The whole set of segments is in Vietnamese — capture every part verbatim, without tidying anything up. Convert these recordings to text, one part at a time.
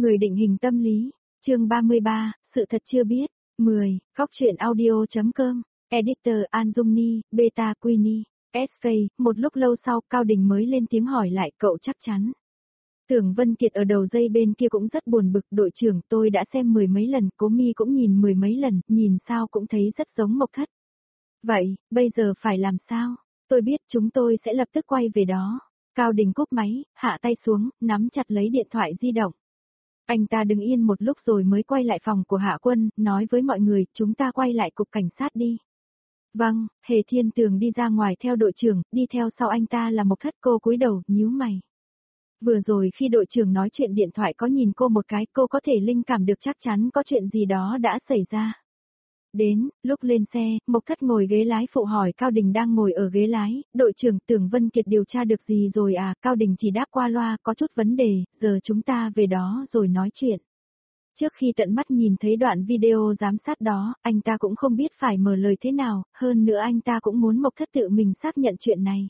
Người định hình tâm lý, chương ba mươi ba, sự thật chưa biết, mười, Góc truyện audio.com, Editor An Dung Ni, Beta Queenie, ét ca, một lúc lâu sau Cao Đình mới lên tiếng hỏi lại cậu chắc chắn. Tưởng Vân Kiệt ở đầu dây bên kia cũng rất buồn bực, đội trưởng tôi đã xem mười mấy lần, Cố Mi cũng nhìn mười mấy lần, nhìn sao cũng thấy rất giống Mộc Thất. Vậy, bây giờ phải làm sao? Tôi biết chúng tôi sẽ lập tức quay về đó. Cao Đình cúp máy, hạ tay xuống, nắm chặt lấy điện thoại di động. Anh ta đứng yên một lúc rồi mới quay lại phòng của Hạ Quân, nói với mọi người, chúng ta quay lại cục cảnh sát đi. Vâng, Hề Thiên Tường đi ra ngoài theo đội trưởng, đi theo sau anh ta là Mộc Thất. Cô cúi đầu, nhíu mày. Vừa rồi khi đội trưởng nói chuyện điện thoại có nhìn cô một cái, cô có thể linh cảm được chắc chắn có chuyện gì đó đã xảy ra. Đến, lúc lên xe, Mộc Thất ngồi ghế lái phụ hỏi Cao Đình đang ngồi ở ghế lái, đội trưởng Tưởng Vân Kiệt điều tra được gì rồi à? Cao Đình chỉ đáp qua loa, có chút vấn đề, giờ chúng ta về đó rồi nói chuyện. Trước khi tận mắt nhìn thấy đoạn video giám sát đó, anh ta cũng không biết phải mở lời thế nào, hơn nữa anh ta cũng muốn Mộc Thất tự mình xác nhận chuyện này.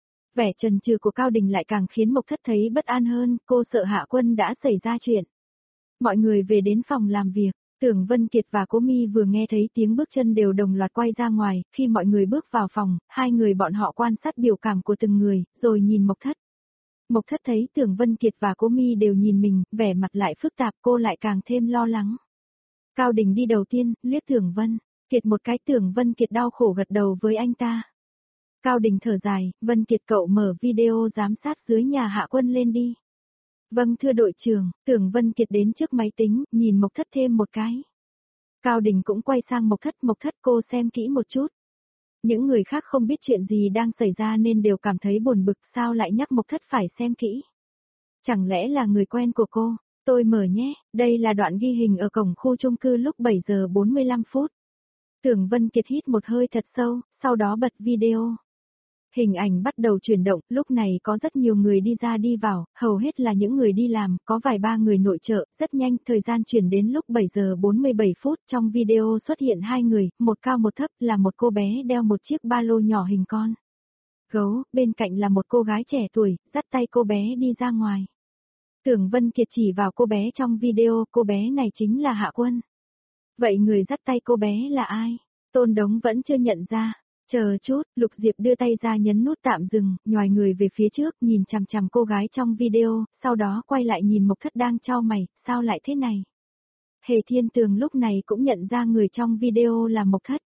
Vẻ chần chừ của Cao Đình lại càng khiến Mộc Thất thấy bất an hơn, cô sợ Hạ Quân đã xảy ra chuyện. Mọi người về đến phòng làm việc. Tưởng Vân Kiệt và Cố Mi vừa nghe thấy tiếng bước chân đều đồng loạt quay ra ngoài, khi mọi người bước vào phòng, hai người bọn họ quan sát biểu cảm của từng người, rồi nhìn Mộc Thất. Mộc Thất thấy Tưởng Vân Kiệt và Cố Mi đều nhìn mình, vẻ mặt lại phức tạp, cô lại càng thêm lo lắng. Cao Đình đi đầu tiên, liếc Tưởng Vân Kiệt một cái. Tưởng Vân Kiệt đau khổ gật đầu với anh ta. Cao Đình thở dài, Vân Kiệt cậu mở video giám sát dưới nhà Hạ Quân lên đi. Vâng thưa đội trưởng. Tưởng Vân Kiệt đến trước máy tính, nhìn Mộc Thất thêm một cái. Cao Đình cũng quay sang Mộc Thất, Mộc Thất cô xem kỹ một chút. Những người khác không biết chuyện gì đang xảy ra nên đều cảm thấy buồn bực, sao lại nhắc Mộc Thất phải xem kỹ. Chẳng lẽ là người quen của cô? Tôi mở nhé, đây là đoạn ghi hình ở cổng khu chung cư lúc bảy giờ bốn mươi lăm phút. Tưởng Vân Kiệt hít một hơi thật sâu, sau đó bật video. Hình ảnh bắt đầu chuyển động, lúc này có rất nhiều người đi ra đi vào, hầu hết là những người đi làm, có vài ba người nội trợ, rất nhanh, thời gian chuyển đến lúc bảy giờ bốn mươi bảy phút, trong video xuất hiện hai người, một cao một thấp, là một cô bé đeo một chiếc ba lô nhỏ hình con gấu, bên cạnh là một cô gái trẻ tuổi, dắt tay cô bé đi ra ngoài. Tưởng Vân Kiệt chỉ vào cô bé trong video, cô bé này chính là Hạ Quân. Vậy người dắt tay cô bé là ai? Tôn Đống vẫn chưa nhận ra. Chờ chút, Lục Diệp đưa tay ra nhấn nút tạm dừng, nhòi người về phía trước, nhìn chằm chằm cô gái trong video, sau đó quay lại nhìn Mộc Thất đang chau mày, sao lại thế này? Hề Thiên Tường lúc này cũng nhận ra người trong video là Mộc Thất.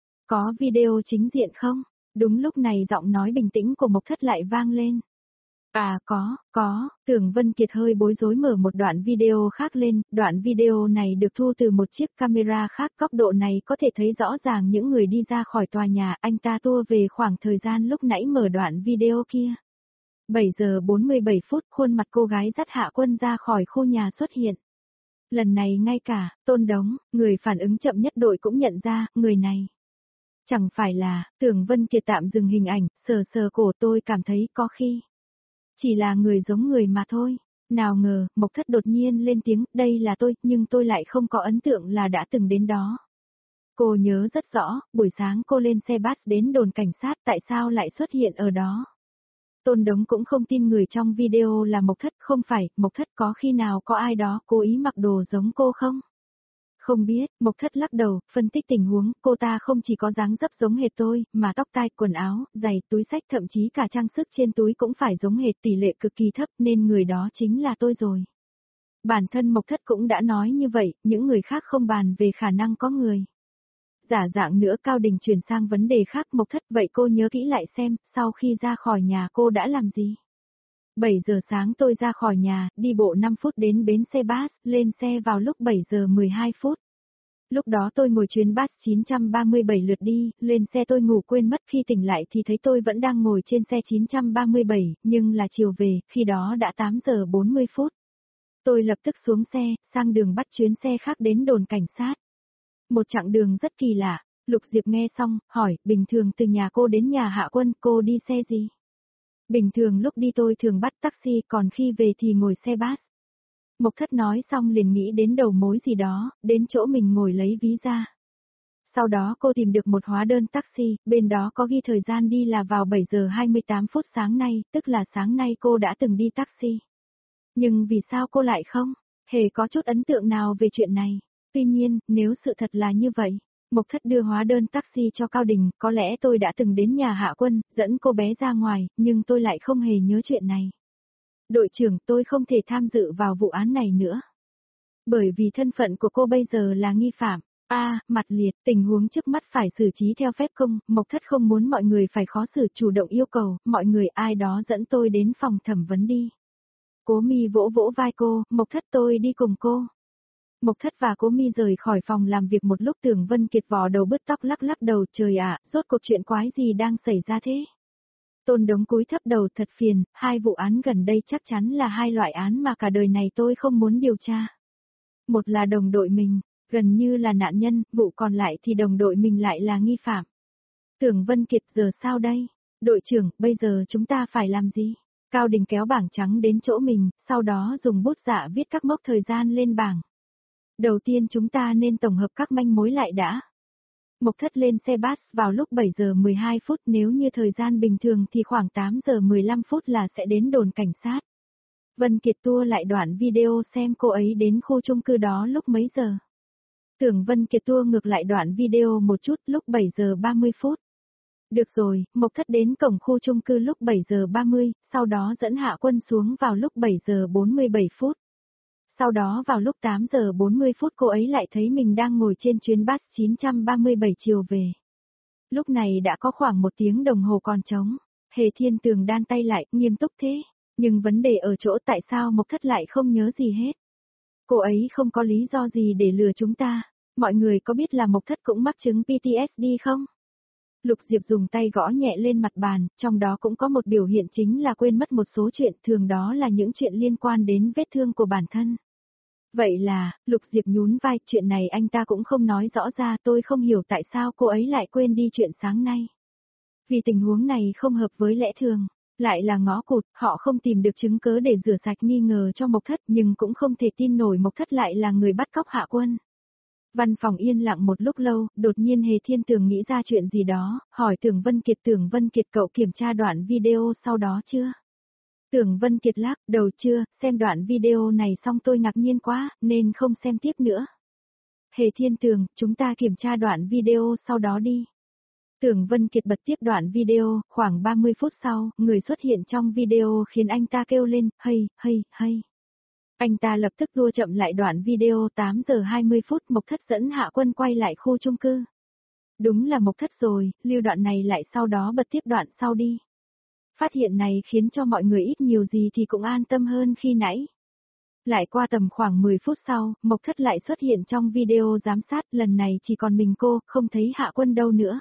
Có video chính diện không? Đúng lúc này giọng nói bình tĩnh của Mộc Thất lại vang lên. À có, có. Tưởng Vân Kiệt hơi bối rối mở một đoạn video khác lên, đoạn video này được thu từ một chiếc camera khác, góc độ này có thể thấy rõ ràng những người đi ra khỏi tòa nhà, anh ta tua về khoảng thời gian lúc nãy mở đoạn video kia. bảy giờ bốn mươi bảy phút, khuôn mặt cô gái dắt Hạ Quân ra khỏi khu nhà xuất hiện. Lần này ngay cả, Tôn Đống, người phản ứng chậm nhất đội cũng nhận ra, người này. Chẳng phải là, Tưởng Vân Kiệt tạm dừng hình ảnh, sờ sờ cổ tôi cảm thấy có khi. Chỉ là người giống người mà thôi. Nào ngờ, Mộc Thất đột nhiên lên tiếng, đây là tôi, nhưng tôi lại không có ấn tượng là đã từng đến đó. Cô nhớ rất rõ, buổi sáng cô lên xe bus đến đồn cảnh sát, tại sao lại xuất hiện ở đó? Tôn Đống cũng không tin người trong video là Mộc Thất, không phải, Mộc Thất có khi nào có ai đó cố ý mặc đồ giống cô không? Không biết, Mộc Thất lắc đầu, phân tích tình huống, cô ta không chỉ có dáng dấp giống hệt tôi, mà tóc tai, quần áo, giày, túi xách, thậm chí cả trang sức trên túi cũng phải giống hệt, tỷ lệ cực kỳ thấp, nên người đó chính là tôi rồi. Bản thân Mộc Thất cũng đã nói như vậy, những người khác không bàn về khả năng có người. Giả dạng nữa. Cao Đình chuyển sang vấn đề khác. Mộc Thất, vậy cô nhớ kỹ lại xem, sau khi ra khỏi nhà cô đã làm gì? bảy giờ sáng tôi ra khỏi nhà, đi bộ năm phút đến bến xe bus, lên xe vào lúc bảy giờ mười hai phút. Lúc đó tôi ngồi chuyến bus chín ba bảy lượt đi, lên xe tôi ngủ quên mất, khi tỉnh lại thì thấy tôi vẫn đang ngồi trên xe chín ba bảy, nhưng là chiều về, khi đó đã tám giờ bốn mươi phút. Tôi lập tức xuống xe, sang đường bắt chuyến xe khác đến đồn cảnh sát. Một chặng đường rất kỳ lạ. Lục Diệp nghe xong, hỏi, bình thường từ nhà cô đến nhà Hạ Quân, cô đi xe gì? Bình thường lúc đi tôi thường bắt taxi, còn khi về thì ngồi xe bus. Mộc Thất nói xong liền nghĩ đến đầu mối gì đó, đến chỗ mình ngồi lấy ví ra. Sau đó cô tìm được một hóa đơn taxi, bên đó có ghi thời gian đi là vào bảy giờ hai mươi tám phút sáng nay, tức là sáng nay cô đã từng đi taxi. Nhưng vì sao cô lại không? hề có chút ấn tượng nào về chuyện này. Tuy nhiên, nếu sự thật là như vậy, Mộc Thất đưa hóa đơn taxi cho Cao Đình, có lẽ tôi đã từng đến nhà Hạ Quân, dẫn cô bé ra ngoài, nhưng tôi lại không hề nhớ chuyện này. Đội trưởng, tôi không thể tham dự vào vụ án này nữa. Bởi vì thân phận của cô bây giờ là nghi phạm. A, à, mặt liệt, tình huống trước mắt phải xử trí theo phép công, Mộc Thất không muốn mọi người phải khó xử, chủ động yêu cầu, mọi người ai đó dẫn tôi đến phòng thẩm vấn đi. Cố Mi vỗ vỗ vai cô, Mộc Thất tôi đi cùng cô. Mộc Thất và Cố Mi rời khỏi phòng làm việc một lúc. Tưởng Vân Kiệt vò đầu bứt tóc lắc lắc đầu, trời ạ, rốt cuộc chuyện quái gì đang xảy ra thế? Tôn Đống cúi thấp đầu, thật phiền, hai vụ án gần đây chắc chắn là hai loại án mà cả đời này tôi không muốn điều tra. Một là đồng đội mình, gần như là nạn nhân, vụ còn lại thì đồng đội mình lại là nghi phạm. Tưởng Vân Kiệt, giờ sao đây? Đội trưởng, bây giờ chúng ta phải làm gì? Cao Đình kéo bảng trắng đến chỗ mình, sau đó dùng bút dạ viết các mốc thời gian lên bảng. Đầu tiên chúng ta nên tổng hợp các manh mối lại đã. Mộc Thất lên xe bus vào lúc bảy giờ mười hai phút, nếu như thời gian bình thường thì khoảng tám giờ mười lăm phút là sẽ đến đồn cảnh sát. Vân Kiệt tua lại đoạn video xem cô ấy đến khu chung cư đó lúc mấy giờ. Tưởng Vân Kiệt tua ngược lại đoạn video một chút, lúc bảy giờ ba mươi phút. Được rồi, Mộc Thất đến cổng khu chung cư lúc bảy giờ ba mươi, sau đó dẫn Hạ Quân xuống vào lúc bảy giờ bốn mươi bảy phút. Sau đó vào lúc tám giờ bốn mươi phút cô ấy lại thấy mình đang ngồi trên chuyến bus chín ba bảy chiều về. Lúc này đã có khoảng một tiếng đồng hồ còn trống. Hề Thiên Tường đan tay lại, nghiêm túc thế. Nhưng vấn đề ở chỗ tại sao Mộc Thất lại không nhớ gì hết. Cô ấy không có lý do gì để lừa chúng ta. Mọi người có biết là Mộc Thất cũng mắc chứng pê tê ét đê không? Lục Diệp dùng tay gõ nhẹ lên mặt bàn, trong đó cũng có một biểu hiện chính là quên mất một số chuyện, thường đó là những chuyện liên quan đến vết thương của bản thân. Vậy là, Lục Diệp nhún vai, chuyện này anh ta cũng không nói rõ ra, tôi không hiểu tại sao cô ấy lại quên đi chuyện sáng nay. Vì tình huống này không hợp với lẽ thường, lại là ngõ cụt, họ không tìm được chứng cớ để rửa sạch nghi ngờ cho Mộc Thất, nhưng cũng không thể tin nổi Mộc Thất lại là người bắt cóc Hạ Quân. Văn phòng yên lặng một lúc lâu, đột nhiên Hề Thiên Tường nghĩ ra chuyện gì đó, hỏi Tưởng Vân Kiệt, Tưởng Vân Kiệt cậu kiểm tra đoạn video sau đó chưa? Tưởng Vân Kiệt lắc đầu, chưa, xem đoạn video này xong tôi ngạc nhiên quá, nên không xem tiếp nữa. Hề Thiên Tường, chúng ta kiểm tra đoạn video sau đó đi. Tưởng Vân Kiệt bật tiếp đoạn video, khoảng ba mươi phút sau, người xuất hiện trong video khiến anh ta kêu lên, hay, hay, hay. Anh ta lập tức đua chậm lại đoạn video. Tám giờ hai mươi phút Mộc Thất dẫn Hạ Quân quay lại khu chung cư. Đúng là Mộc Thất rồi, lưu đoạn này lại sau đó bật tiếp đoạn sau đi. Phát hiện này khiến cho mọi người ít nhiều gì thì cũng an tâm hơn khi nãy. Lại qua tầm khoảng mười phút sau, Mộc Thất lại xuất hiện trong video giám sát, lần này chỉ còn mình cô, không thấy Hạ Quân đâu nữa.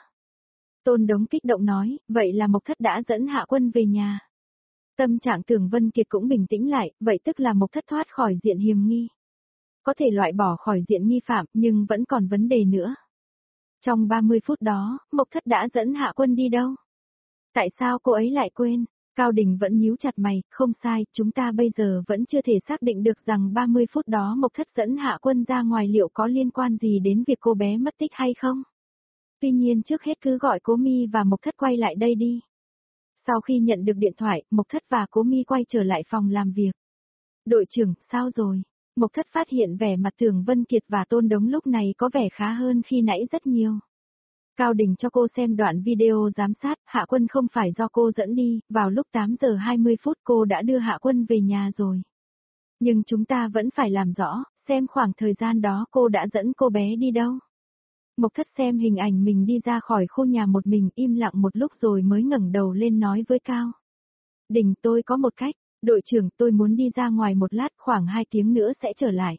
Tôn Đống kích động nói, vậy là Mộc Thất đã dẫn Hạ Quân về nhà. Tâm trạng Tưởng Vân Kiệt cũng bình tĩnh lại, vậy tức là Mộc Thất thoát khỏi diện hiểm nghi. Có thể loại bỏ khỏi diện nghi phạm, nhưng vẫn còn vấn đề nữa. Trong ba mươi phút đó, Mộc Thất đã dẫn Hạ Quân đi đâu? Tại sao cô ấy lại quên? Cao Đình vẫn nhíu chặt mày, không sai, chúng ta bây giờ vẫn chưa thể xác định được rằng ba mươi phút đó Mộc Thất dẫn Hạ Quân ra ngoài liệu có liên quan gì đến việc cô bé mất tích hay không? Tuy nhiên trước hết cứ gọi Cố Mi và Mộc Thất quay lại đây đi. Sau khi nhận được điện thoại, Mộc Thất và Cố Mi quay trở lại phòng làm việc. Đội trưởng, sao rồi? Mộc Thất phát hiện vẻ mặt Tưởng Vân Kiệt và Tôn Đống lúc này có vẻ khá hơn khi nãy rất nhiều. Cao Đình cho cô xem đoạn video giám sát, Hạ Quân không phải do cô dẫn đi, vào lúc tám giờ hai mươi phút cô đã đưa Hạ Quân về nhà rồi. Nhưng chúng ta vẫn phải làm rõ, xem khoảng thời gian đó cô đã dẫn cô bé đi đâu. Mộc Thất xem hình ảnh mình đi ra khỏi khu nhà một mình, im lặng một lúc rồi mới ngẩng đầu lên nói với Cao Đình, tôi có một cách, đội trưởng, tôi muốn đi ra ngoài một lát, khoảng hai tiếng nữa sẽ trở lại.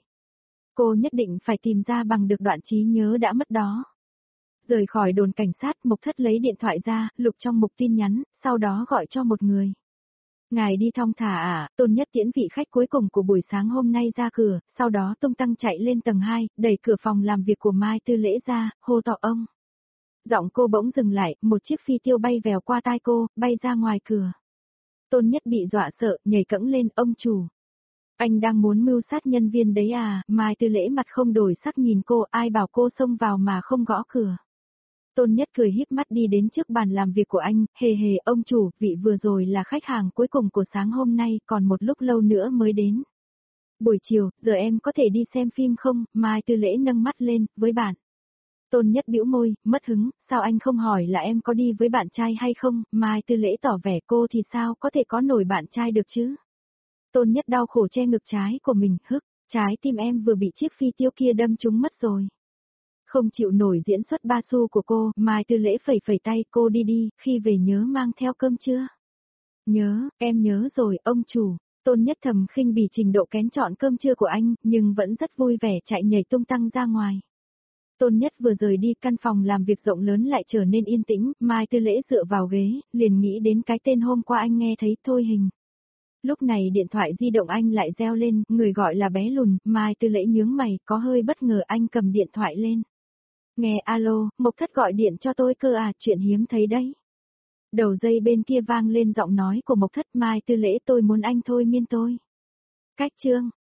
Cô nhất định phải tìm ra bằng được đoạn trí nhớ đã mất đó. Rời khỏi đồn cảnh sát, Mộc Thất lấy điện thoại ra, lục trong mục tin nhắn, sau đó gọi cho một người. Ngài đi thong thả à, Tôn Nhất tiễn vị khách cuối cùng của buổi sáng hôm nay ra cửa, sau đó tung tăng chạy lên tầng hai, đẩy cửa phòng làm việc của Mai Tư Lễ ra, hô to ông. Giọng cô bỗng dừng lại, một chiếc phi tiêu bay vèo qua tai cô, bay ra ngoài cửa. Tôn Nhất bị dọa sợ, nhảy cẫng lên, ông chủ. Anh đang muốn mưu sát nhân viên đấy à, Mai Tư Lễ mặt không đổi sắc nhìn cô, ai bảo cô xông vào mà không gõ cửa. Tôn Nhất cười híp mắt đi đến trước bàn làm việc của anh, hề hề, ông chủ, vị vừa rồi là khách hàng cuối cùng của sáng hôm nay, còn một lúc lâu nữa mới đến. Buổi chiều, giờ em có thể đi xem phim không? Mai Tư Lễ nâng mắt lên, với bạn. Tôn Nhất bĩu môi, mất hứng, sao anh không hỏi là em có đi với bạn trai hay không? Mai Tư Lễ tỏ vẻ cô thì sao có thể có nổi bạn trai được chứ? Tôn Nhất đau khổ che ngực trái của mình, hức, trái tim em vừa bị chiếc phi tiêu kia đâm trúng mất rồi. Không chịu nổi diễn xuất ba xu của cô, Mai Tư Lễ phẩy phẩy tay, cô đi đi, khi về nhớ mang theo cơm chưa? Nhớ, em nhớ rồi, ông chủ. Tôn Nhất thầm khinh bỉ trình độ kén chọn cơm trưa của anh, nhưng vẫn rất vui vẻ chạy nhảy tung tăng ra ngoài. Tôn Nhất vừa rời đi, căn phòng làm việc rộng lớn lại trở nên yên tĩnh, Mai Tư Lễ dựa vào ghế, liền nghĩ đến cái tên hôm qua anh nghe thấy Thôi Hình. Lúc này điện thoại di động anh lại reo lên, người gọi là bé lùn, Mai Tư Lễ nhướng mày, có hơi bất ngờ anh cầm điện thoại lên. Nghe alo, Mộc Thất gọi điện cho tôi cơ à, chuyện hiếm thấy đấy. Đầu dây bên kia vang lên giọng nói của Mộc Thất, Mai Tư Lễ tôi muốn anh thôi miên tôi. Cách chương.